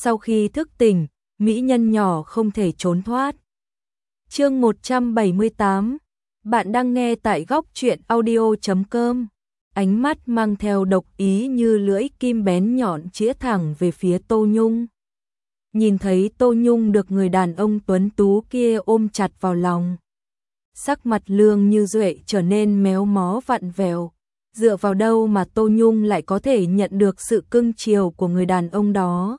Sau khi thức tỉnh, mỹ nhân nhỏ không thể trốn thoát. Chương 178. Bạn đang nghe tại góc truyện audio.com. Ánh mắt mang theo độc ý như lưỡi kim bén nhọn chĩa thẳng về phía Tô Nhung. Nhìn thấy Tô Nhung được người đàn ông tuấn tú kia ôm chặt vào lòng, sắc mặt Lương Như Duệ trở nên méo mó vặn vẹo. Dựa vào đâu mà Tô Nhung lại có thể nhận được sự cưng chiều của người đàn ông đó?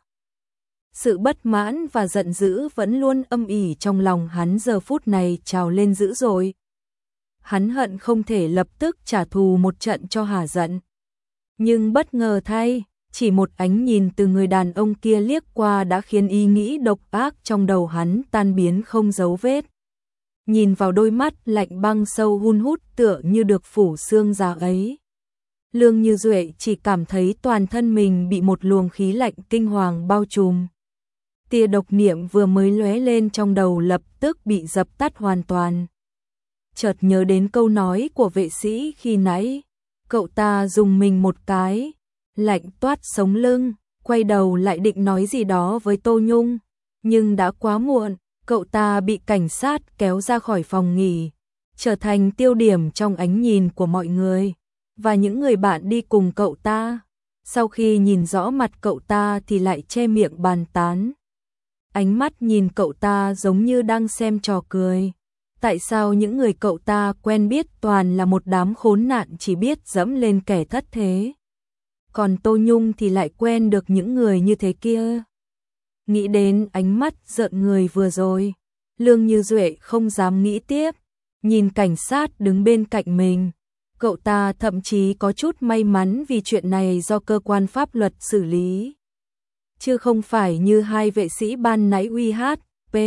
Sự bất mãn và giận dữ vẫn luôn âm ỉ trong lòng hắn giờ phút này trào lên dữ dội. Hắn hận không thể lập tức trả thù một trận cho hả giận. Nhưng bất ngờ thay, chỉ một ánh nhìn từ người đàn ông kia liếc qua đã khiến ý nghĩ độc ác trong đầu hắn tan biến không dấu vết. Nhìn vào đôi mắt lạnh băng sâu hun hút tựa như được phủ xương già ấy, Lương Như Duệ chỉ cảm thấy toàn thân mình bị một luồng khí lạnh kinh hoàng bao trùm. Tia độc niệm vừa mới lóe lên trong đầu lập tức bị dập tắt hoàn toàn. Chợt nhớ đến câu nói của vệ sĩ khi nãy, cậu ta dùng mình một cái, lạnh toát sống lưng, quay đầu lại định nói gì đó với Tô Nhung, nhưng đã quá muộn, cậu ta bị cảnh sát kéo ra khỏi phòng nghỉ, trở thành tiêu điểm trong ánh nhìn của mọi người và những người bạn đi cùng cậu ta. Sau khi nhìn rõ mặt cậu ta thì lại che miệng bàn tán. Ánh mắt nhìn cậu ta giống như đang xem trò cười. Tại sao những người cậu ta quen biết toàn là một đám khốn nạn chỉ biết dẫm lên kẻ thất thế? Còn Tô Nhung thì lại quen được những người như thế kia. Nghĩ đến ánh mắt giận người vừa rồi, Lương Như Duệ không dám nghĩ tiếp. Nhìn cảnh sát đứng bên cạnh mình, cậu ta thậm chí có chút may mắn vì chuyện này do cơ quan pháp luật xử lý, chứ không phải như hai vệ sĩ ban nãy uy hát, p.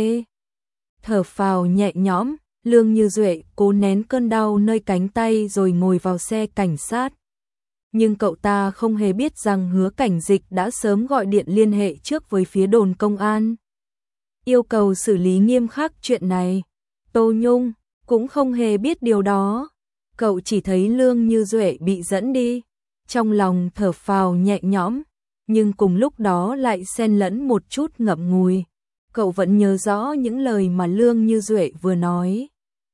Thở phào nhẹ nhõm, Lương Như Duệ cố nén cơn đau nơi cánh tay rồi ngồi vào xe cảnh sát. Nhưng cậu ta không hề biết rằng Hứa Cảnh Dịch đã sớm gọi điện liên hệ trước với phía đồn công an, yêu cầu xử lý nghiêm khắc chuyện này. Tô Nhung cũng không hề biết điều đó. Cậu chỉ thấy Lương Như Duệ bị dẫn đi, trong lòng thở phào nhẹ nhõm, nhưng cùng lúc đó lại xen lẫn một chút ngậm ngùi. Cậu vẫn nhớ rõ những lời mà Lương Như Duệ vừa nói.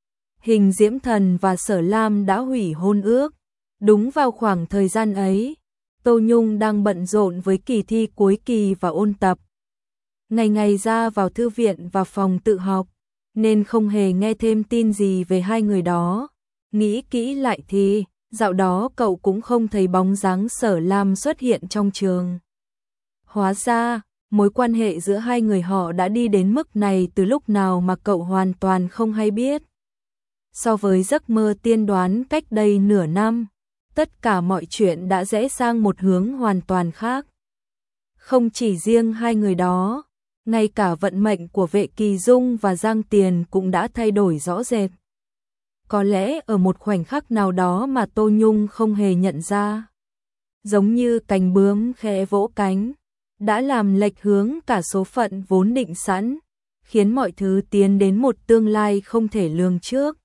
Hình Diễm Thần và Sở Lam đã hủy hôn ước. Đúng vào khoảng thời gian ấy, Tô Nhung đang bận rộn với kỳ thi cuối kỳ và ôn tập. Ngày ngày ra vào thư viện và phòng tự học, nên không hề nghe thêm tin gì về hai người đó. Nghĩ kỹ lại thì, dạo đó cậu cũng không thấy bóng dáng Sở Lam xuất hiện trong trường. Hóa ra, mối quan hệ giữa hai người họ đã đi đến mức này từ lúc nào mà cậu hoàn toàn không hay biết. So với giấc mơ tiên đoán cách đây nửa năm, tất cả mọi chuyện đã rẽ sang một hướng hoàn toàn khác. Không chỉ riêng hai người đó, ngay cả vận mệnh của Vệ Kỳ Dung và Giang Tiền cũng đã thay đổi rõ rệt. Có lẽ ở một khoảnh khắc nào đó mà Tô Nhung không hề nhận ra, giống như cánh bướm khẽ vỗ cánh, đã làm lệch hướng cả số phận vốn định sẵn, khiến mọi thứ tiến đến một tương lai không thể lường trước.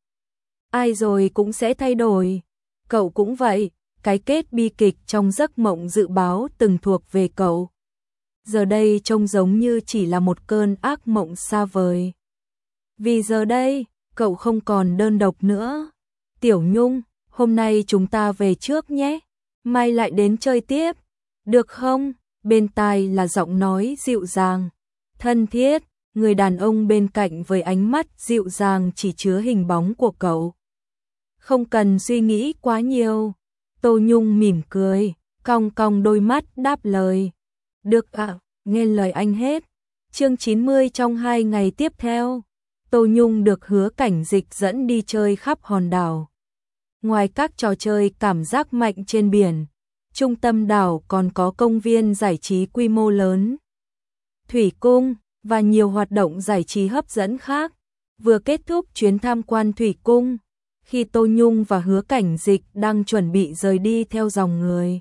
Ai rồi cũng sẽ thay đổi. Cậu cũng vậy, cái kết bi kịch trong giấc mộng dự báo từng thuộc về cậu, giờ đây trông giống như chỉ là một cơn ác mộng xa vời. Vì giờ đây, cậu không còn đơn độc nữa. Tiểu Nhung, hôm nay chúng ta về trước nhé, mai lại đến chơi tiếp, được không? Bên tai là giọng nói dịu dàng, thân thiết, người đàn ông bên cạnh với ánh mắt dịu dàng chỉ chứa hình bóng của cậu. Không cần suy nghĩ quá nhiều. Tô Nhung mỉm cười, cong cong đôi mắt đáp lời. Được ạ, nghe lời anh hết. Chương 90 trong 2 ngày tiếp theo, Tô Nhung được Hứa Cảnh Dịch dẫn đi chơi khắp hòn đảo. Ngoài các trò chơi cảm giác mạnh trên biển, trung tâm đảo còn có công viên giải trí quy mô lớn, thủy cung và nhiều hoạt động giải trí hấp dẫn khác. Vừa kết thúc chuyến tham quan thủy cung, khi Tô Nhung và Hứa Cảnh Dịch đang chuẩn bị rời đi theo dòng người,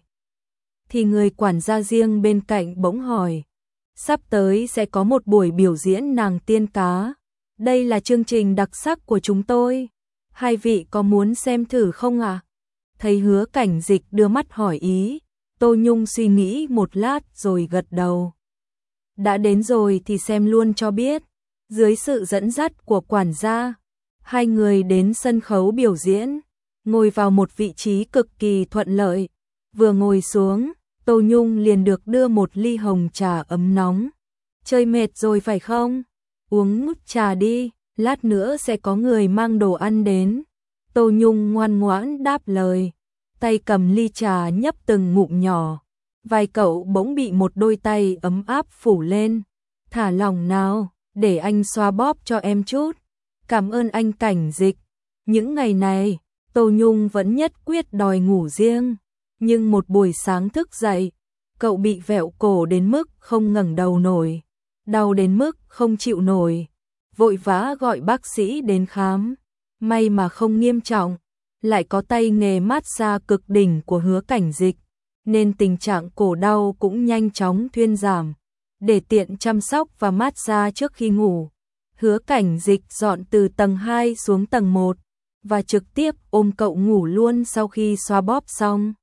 thì người quản gia riêng bên cạnh bỗng hỏi, sắp tới sẽ có một buổi biểu diễn nàng tiên cá. Đây là chương trình đặc sắc của chúng tôi. Hai vị có muốn xem thử không ạ? Thấy Hứa Cảnh Dịch đưa mắt hỏi ý, Tô Nhung suy nghĩ một lát rồi gật đầu. đã đến rồi thì xem luôn cho biết. Dưới sự dẫn dắt của quản gia, hai người đến sân khấu biểu diễn, ngồi vào một vị trí cực kỳ thuận lợi. Vừa ngồi xuống, Tô Nhung liền được đưa một ly hồng trà ấm nóng. Chơi mệt rồi phải không? Uống ngút trà đi, lát nữa sẽ có người mang đồ ăn đến. Tô Nhung ngoan ngoãn đáp lời, tay cầm ly trà nhấp từng ngụm nhỏ. Vai cậu bỗng bị một đôi tay ấm áp phủ lên. Thả lỏng nào, để anh xoa bóp cho em chút. Cảm ơn anh Cảnh Dịch. Những ngày này, Tô Nhung vẫn nhất quyết đòi ngủ riêng. Nhưng một buổi sáng thức dậy, cậu bị vẹo cổ đến mức không ngẩng đầu nổi. Đau đến mức không chịu nổi. Vội vã gọi bác sĩ đến khám. May mà không nghiêm trọng. Lại có tay nghề massage cực đỉnh của Hứa Cảnh Dịch, nên tình trạng cổ đau cũng nhanh chóng thuyên giảm. Để tiện chăm sóc và massage trước khi ngủ, Hứa Cảnh Dịch dọn từ tầng 2 xuống tầng 1 và trực tiếp ôm cậu ngủ luôn sau khi xoa bóp xong.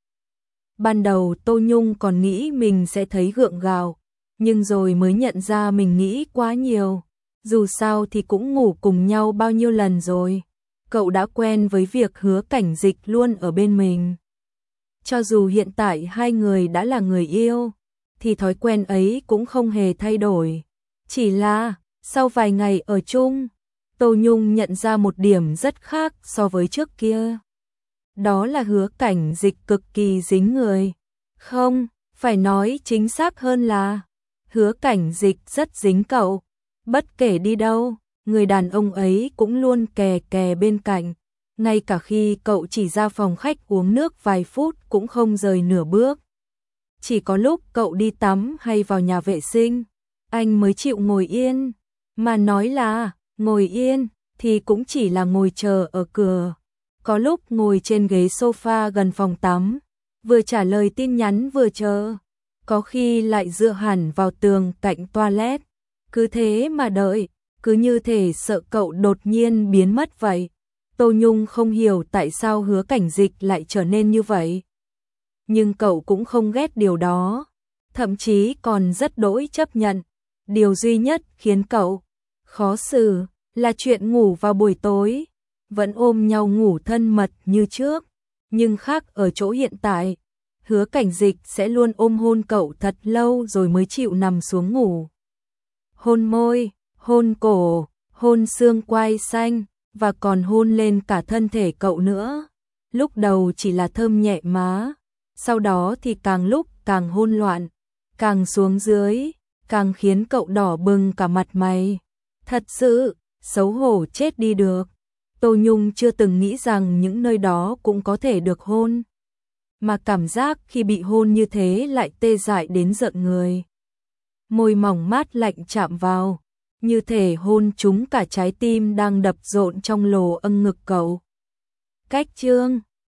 Ban đầu Tô Nhung còn nghĩ mình sẽ thấy gượng gạo, nhưng rồi mới nhận ra mình nghĩ quá nhiều. Dù sao thì cũng ngủ cùng nhau bao nhiêu lần rồi. Cậu đã quen với việc Hứa Cảnh Dịch luôn ở bên mình. Cho dù hiện tại hai người đã là người yêu, thì thói quen ấy cũng không hề thay đổi. Chỉ là, sau vài ngày ở chung, Tô Nhung nhận ra một điểm rất khác so với trước kia. Đó là Hứa Cảnh Dịch cực kỳ dính người. Không, phải nói chính xác hơn là Hứa Cảnh Dịch rất dính cậu. Bất kể đi đâu, người đàn ông ấy cũng luôn kè kè bên cạnh. Ngay cả khi cậu chỉ ra phòng khách uống nước vài phút cũng không rời nửa bước. Chỉ có lúc cậu đi tắm hay vào nhà vệ sinh, anh mới chịu ngồi yên. Mà nói là ngồi yên thì cũng chỉ là ngồi chờ ở cửa. Có lúc ngồi trên ghế sofa gần phòng tắm, vừa trả lời tin nhắn vừa chờ. Có khi lại dựa hẳn vào tường cạnh toilet. Cứ thế mà đợi, cứ như thể sợ cậu đột nhiên biến mất vậy. Tô Nhung không hiểu tại sao Hứa Cảnh Dịch lại trở nên như vậy. Nhưng cậu cũng không ghét điều đó, thậm chí còn rất đỗi chấp nhận. Điều duy nhất khiến cậu khó xử là chuyện ngủ vào buổi tối, vẫn ôm nhau ngủ thân mật như trước. Nhưng khác ở chỗ hiện tại, Hứa Cảnh Dịch sẽ luôn ôm hôn cậu thật lâu rồi mới chịu nằm xuống ngủ. Hôn môi, hôn cổ, hôn xương quai xanh, và còn hôn lên cả thân thể cậu nữa. Lúc đầu chỉ là thơm nhẹ má, sau đó thì càng lúc càng hôn loạn, càng xuống dưới, càng khiến cậu đỏ bừng cả mặt mày. Thật sự, xấu hổ chết đi được. Tô Nhung chưa từng nghĩ rằng những nơi đó cũng có thể được hôn. Mà cảm giác khi bị hôn như thế lại tê dại đến rợn người. Môi mỏng mát lạnh chạm vào, như thể hôn trúng cả trái tim đang đập rộn trong lồ âng ngực cậu. Cách chương